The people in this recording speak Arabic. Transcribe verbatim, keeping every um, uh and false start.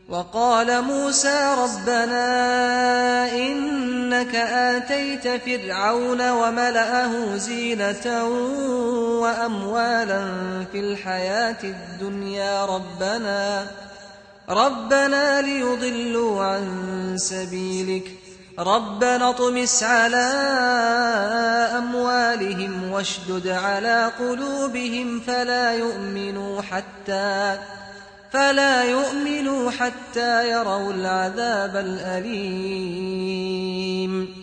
وقال موسى ربنا إنك آتيت فرعون وملأه زينة وأموالا في الحياة الدنيا ربنا ربنا ليضلوا عن سبيلك ربنا اطمس على أموالهم واشدد على قلوبهم فلا يؤمنوا حتى فلا يؤمنوا حتى يروا العذاب الأليم